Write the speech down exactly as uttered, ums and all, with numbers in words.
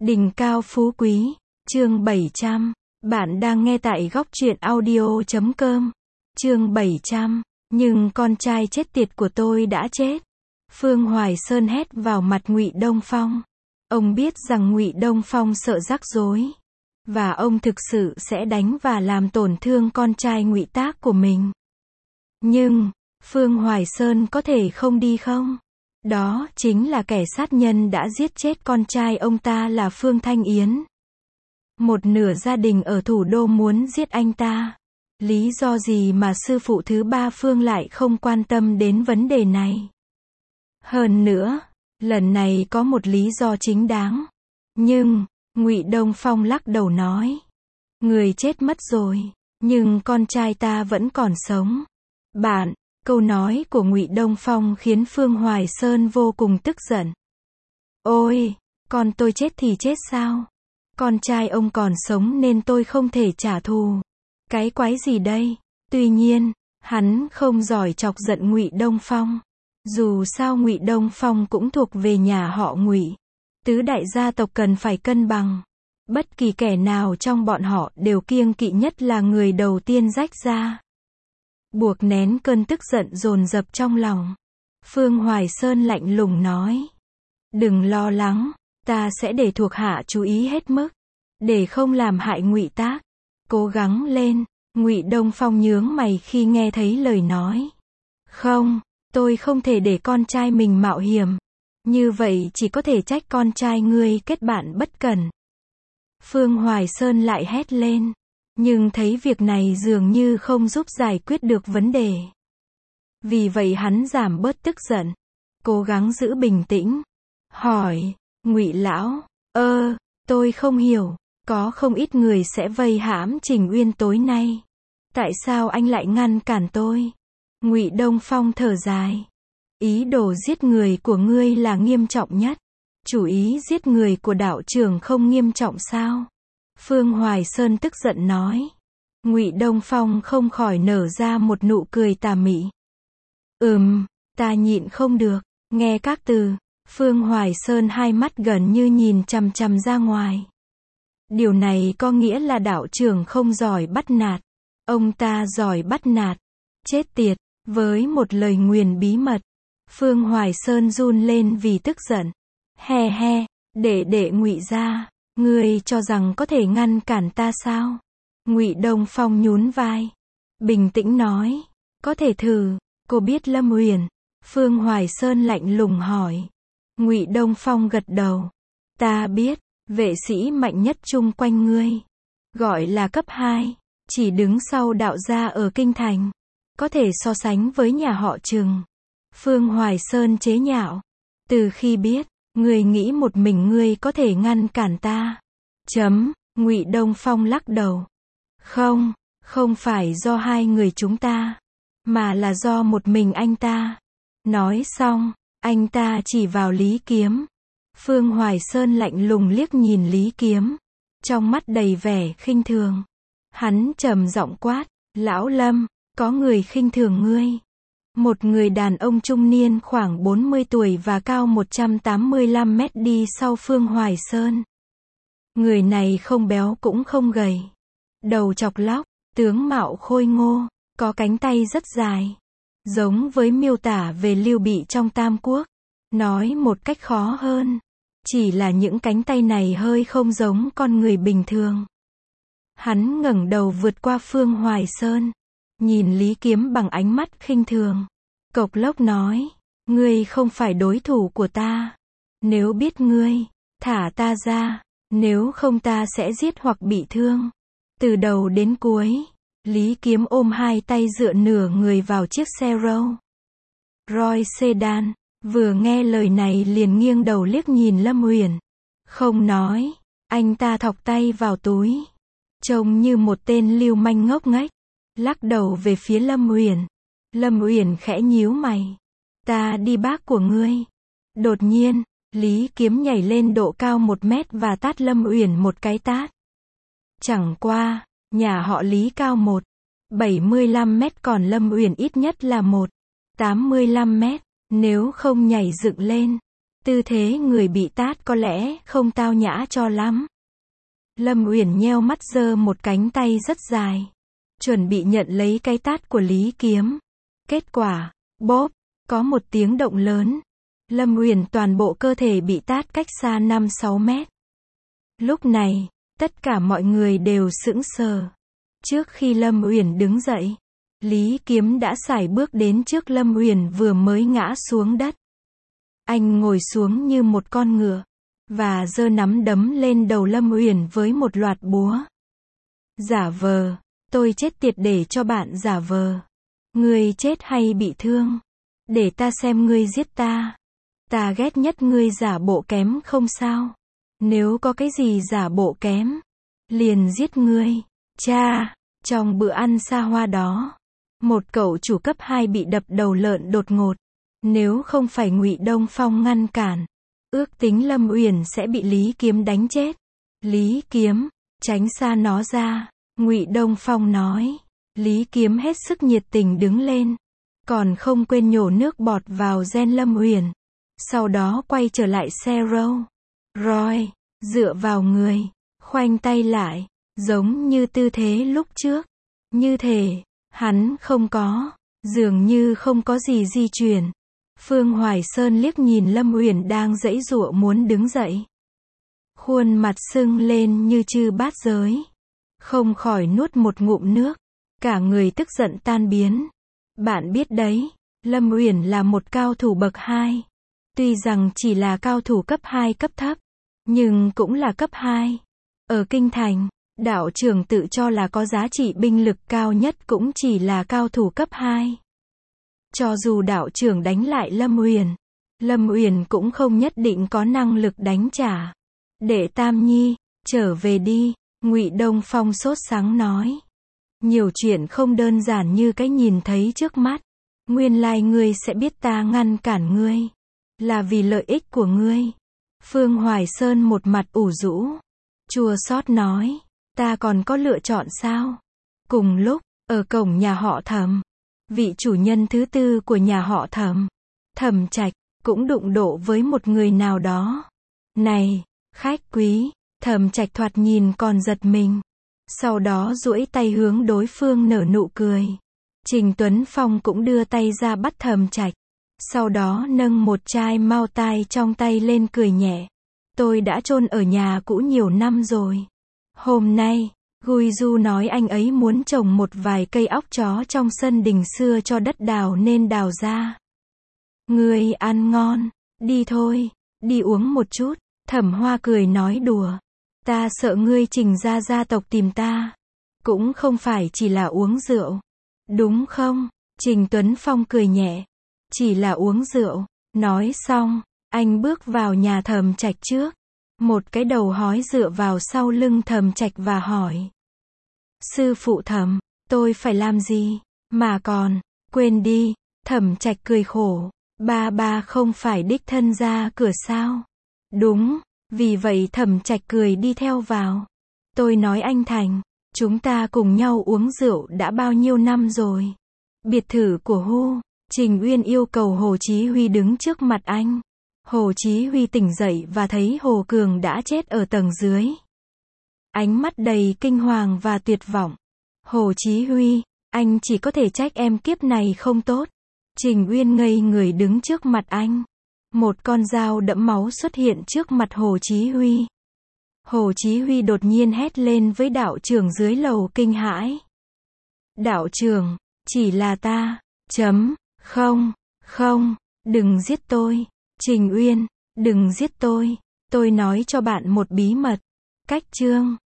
Đỉnh cao phú quý, chương bảy trăm. Bạn đang nghe tại góc truyện audio chấm com. Chương bảy trăm. Nhưng con trai chết tiệt của tôi đã chết. Phương Hoài Sơn hét vào mặt Ngụy Đông Phong. Ông biết rằng Ngụy Đông Phong sợ rắc rối, và ông thực sự sẽ đánh và làm tổn thương con trai Ngụy Tác của mình. Nhưng, Phương Hoài Sơn có thể không đi không? Đó chính là kẻ sát nhân đã giết chết con trai ông ta là Phương Thanh Yến. Một nửa gia đình ở thủ đô muốn giết anh ta. Lý do gì mà sư phụ thứ ba Phương lại không quan tâm đến vấn đề này? Hơn nữa, lần này có một lý do chính đáng. Nhưng, Ngụy Đông Phong lắc đầu nói. Người chết mất rồi, nhưng con trai ta vẫn còn sống. Bạn, câu nói của Ngụy Đông Phong khiến Phương Hoài Sơn vô cùng tức giận. Ôi, con tôi chết thì chết sao? Con trai ông còn sống nên tôi không thể trả thù. Cái quái gì đây? Tuy nhiên, hắn không giỏi chọc giận Ngụy Đông Phong. Dù sao Ngụy Đông Phong cũng thuộc về nhà họ Ngụy. Tứ đại gia tộc cần phải cân bằng. Bất kỳ kẻ nào trong bọn họ đều kiêng kỵ nhất là người đầu tiên rách ra. Buộc nén cơn tức giận dồn dập trong lòng. Phương Hoài Sơn lạnh lùng nói. Đừng lo lắng, ta sẽ để thuộc hạ chú ý hết mức, để không làm hại Ngụy Tác. Cố gắng lên. Ngụy Đông Phong nhướng mày khi nghe thấy lời nói. Không, tôi không thể để con trai mình mạo hiểm. Như vậy chỉ có thể trách con trai ngươi kết bạn bất cẩn. Phương Hoài Sơn lại hét lên. Nhưng thấy việc này dường như không giúp giải quyết được vấn đề. Vì vậy hắn giảm bớt tức giận. Cố gắng giữ bình tĩnh. Hỏi, Ngụy lão, ơ, tôi không hiểu. Có không ít người sẽ vây hãm Trình Uyên tối nay. Tại sao anh lại ngăn cản tôi? Ngụy Đông Phong thở dài. Ý đồ giết người của ngươi là nghiêm trọng nhất. Chủ ý giết người của đạo trưởng không nghiêm trọng sao? Phương Hoài Sơn tức giận nói. Ngụy Đông Phong không khỏi nở ra một nụ cười tà mị. Ừm, ta nhịn không được. Nghe các từ, Phương Hoài Sơn hai mắt gần như nhìn chằm chằm ra ngoài. Điều này có nghĩa là đạo trưởng không giỏi bắt nạt. Ông ta giỏi bắt nạt. Chết tiệt, với một lời nguyền bí mật. Phương Hoài Sơn run lên vì tức giận. He he, để đệ Ngụy gia, ngươi cho rằng có thể ngăn cản ta sao? Ngụy Đông Phong nhún vai. Bình tĩnh nói. Có thể thử. Cô biết Lâm Uyển? Phương Hoài Sơn lạnh lùng hỏi. Ngụy Đông Phong gật đầu. Ta biết. Vệ sĩ mạnh nhất chung quanh ngươi. Gọi là cấp hai. Chỉ đứng sau đạo gia ở Kinh Thành. Có thể so sánh với nhà họ Trừng. Phương Hoài Sơn chế nhạo. Từ khi biết, ngươi nghĩ một mình ngươi có thể ngăn cản ta. Chấm, Ngụy Đông Phong lắc đầu. Không, không phải do hai người chúng ta, mà là do một mình anh ta. Nói xong, anh ta chỉ vào Lý Kiếm. Phương Hoài Sơn lạnh lùng liếc nhìn Lý Kiếm, trong mắt đầy vẻ khinh thường. Hắn trầm giọng quát, Lão Lâm, có người khinh thường ngươi. Một người đàn ông trung niên khoảng bốn mươi tuổi và cao một trăm tám mươi lăm mét đi sau Phương Hoài Sơn. Người này không béo cũng không gầy. Đầu chọc lóc, tướng mạo khôi ngô, có cánh tay rất dài. Giống với miêu tả về Lưu Bị trong Tam Quốc. Nói một cách khó hơn, chỉ là những cánh tay này hơi không giống con người bình thường. Hắn ngẩng đầu vượt qua Phương Hoài Sơn, nhìn Lý Kiếm bằng ánh mắt khinh thường. Cộc lốc nói, ngươi không phải đối thủ của ta. Nếu biết ngươi, thả ta ra, nếu không ta sẽ giết hoặc bị thương. Từ đầu đến cuối, Lý Kiếm ôm hai tay dựa nửa người vào chiếc xe Rolls Royce sedan. Vừa nghe lời này liền nghiêng đầu liếc nhìn Lâm Uyển. Không nói, anh ta thọc tay vào túi. Trông như một tên lưu manh ngốc nghếch. Lắc đầu về phía Lâm Uyển. Lâm Uyển khẽ nhíu mày. Ta đi bác của ngươi. Đột nhiên, Lý Kiếm nhảy lên độ cao một mét và tát Lâm Uyển một cái tát. Chẳng qua, nhà họ Lý cao một bảy mươi lăm mét còn Lâm Uyển ít nhất là một tám mươi lăm mét. Nếu không nhảy dựng lên, Tư thế người bị tát có lẽ không tao nhã cho lắm. Lâm Uyển nheo mắt giơ một cánh tay rất dài, chuẩn bị nhận lấy cái tát của Lý Kiếm. Kết quả, bóp, có một tiếng động lớn. Lâm Uyển toàn bộ cơ thể bị tát cách xa năm sáu mét. Lúc này, tất cả mọi người đều sững sờ. Trước khi Lâm Uyển đứng dậy, Lý Kiếm đã sải bước đến trước Lâm Uyển vừa mới ngã xuống đất. Anh ngồi xuống như một con ngựa, và giơ nắm đấm lên đầu Lâm Uyển với một loạt búa. Giả vờ, tôi chết tiệt để cho bạn giả vờ. Ngươi chết hay bị thương? Để ta xem ngươi giết ta. Ta ghét nhất ngươi giả bộ kém không sao. Nếu có cái gì giả bộ kém, liền giết ngươi. Cha, trong bữa ăn xa hoa đó, một cậu chủ cấp hai bị đập đầu lợn đột ngột. Nếu không phải Ngụy Đông Phong ngăn cản, ước tính Lâm Uyển sẽ bị Lý Kiếm đánh chết. Lý Kiếm, tránh xa nó ra, Ngụy Đông Phong nói. Lý Kiếm hết sức nhiệt tình đứng lên, còn không quên nhổ nước bọt vào gen Lâm Uyển. Sau đó quay trở lại xe râu. Rồi, dựa vào người, khoanh tay lại, giống như tư thế lúc trước. Như thể, hắn không có, dường như không có gì di chuyển. Phương Hoài Sơn liếc nhìn Lâm Uyển đang giãy giụa muốn đứng dậy. Khuôn mặt sưng lên như chư bát giới. Không khỏi nuốt một ngụm nước. Cả người tức giận tan biến. Bạn biết đấy, Lâm Uyển là một cao thủ bậc hai. Tuy rằng chỉ là cao thủ cấp hai cấp thấp, nhưng cũng là cấp hai. Ở Kinh Thành, đạo trưởng tự cho là có giá trị binh lực cao nhất cũng chỉ là cao thủ cấp hai. Cho dù đạo trưởng đánh lại Lâm Uyển, Lâm Uyển cũng không nhất định có năng lực đánh trả. Đệ Tam Nhi, trở về đi, Ngụy Đông Phong sốt sắng nói. Nhiều chuyện không đơn giản như cái nhìn thấy trước mắt. Nguyên lai ngươi sẽ biết ta ngăn cản ngươi, là vì lợi ích của ngươi. Phương Hoài Sơn một mặt ủ rũ, chua xót nói, ta còn có lựa chọn sao? Cùng lúc, ở cổng nhà họ Thẩm, vị chủ nhân thứ tư của nhà họ Thẩm, Thẩm Trạch, cũng đụng độ với một người nào đó. Này, khách quý, Thẩm Trạch thoạt nhìn còn giật mình. Sau đó duỗi tay hướng đối phương nở nụ cười. Trình Tuấn Phong cũng đưa tay ra bắt Thẩm Trạch. Sau đó nâng một chai mao tai trong tay lên cười nhẹ. Tôi đã chôn ở nhà cũ nhiều năm rồi. Hôm nay, Gui Du nói anh ấy muốn trồng một vài cây óc chó trong sân đình xưa cho đất đào nên đào ra. Ngươi ăn ngon, đi thôi, đi uống một chút. Thẩm Hoa cười nói đùa. Ta sợ ngươi Trình gia gia tộc tìm ta. Cũng không phải chỉ là uống rượu. Đúng không? Trình Tuấn Phong cười nhẹ. Chỉ là uống rượu. Nói xong, anh bước vào nhà Thẩm Trạch trước. Một cái đầu hói dựa vào sau lưng Thẩm Trạch và hỏi. Sư phụ Thẩm, tôi phải làm gì? Mà còn, quên đi. Thẩm Trạch cười khổ. Ba ba không phải đích thân ra cửa sao? Đúng. Vì vậy Thẩm Trạch cười đi theo vào. Tôi nói anh Thành, chúng ta cùng nhau uống rượu đã bao nhiêu năm rồi. Biệt thự của Hu, Trình Uyên yêu cầu Hồ Chí Huy đứng trước mặt anh. Hồ Chí Huy tỉnh dậy và thấy Hồ Cường đã chết ở tầng dưới. Ánh mắt đầy kinh hoàng và tuyệt vọng. Hồ Chí Huy, anh chỉ có thể trách em kiếp này không tốt. Trình Uyên ngây người đứng trước mặt anh. Một con dao đẫm máu xuất hiện trước mặt Hồ Chí Huy. Hồ Chí Huy đột nhiên hét lên với đạo trưởng dưới lầu kinh hãi. Đạo trưởng, chỉ là ta, chấm, không, không, đừng giết tôi. Trình Uyên, đừng giết tôi, tôi nói cho bạn một bí mật. Cách chương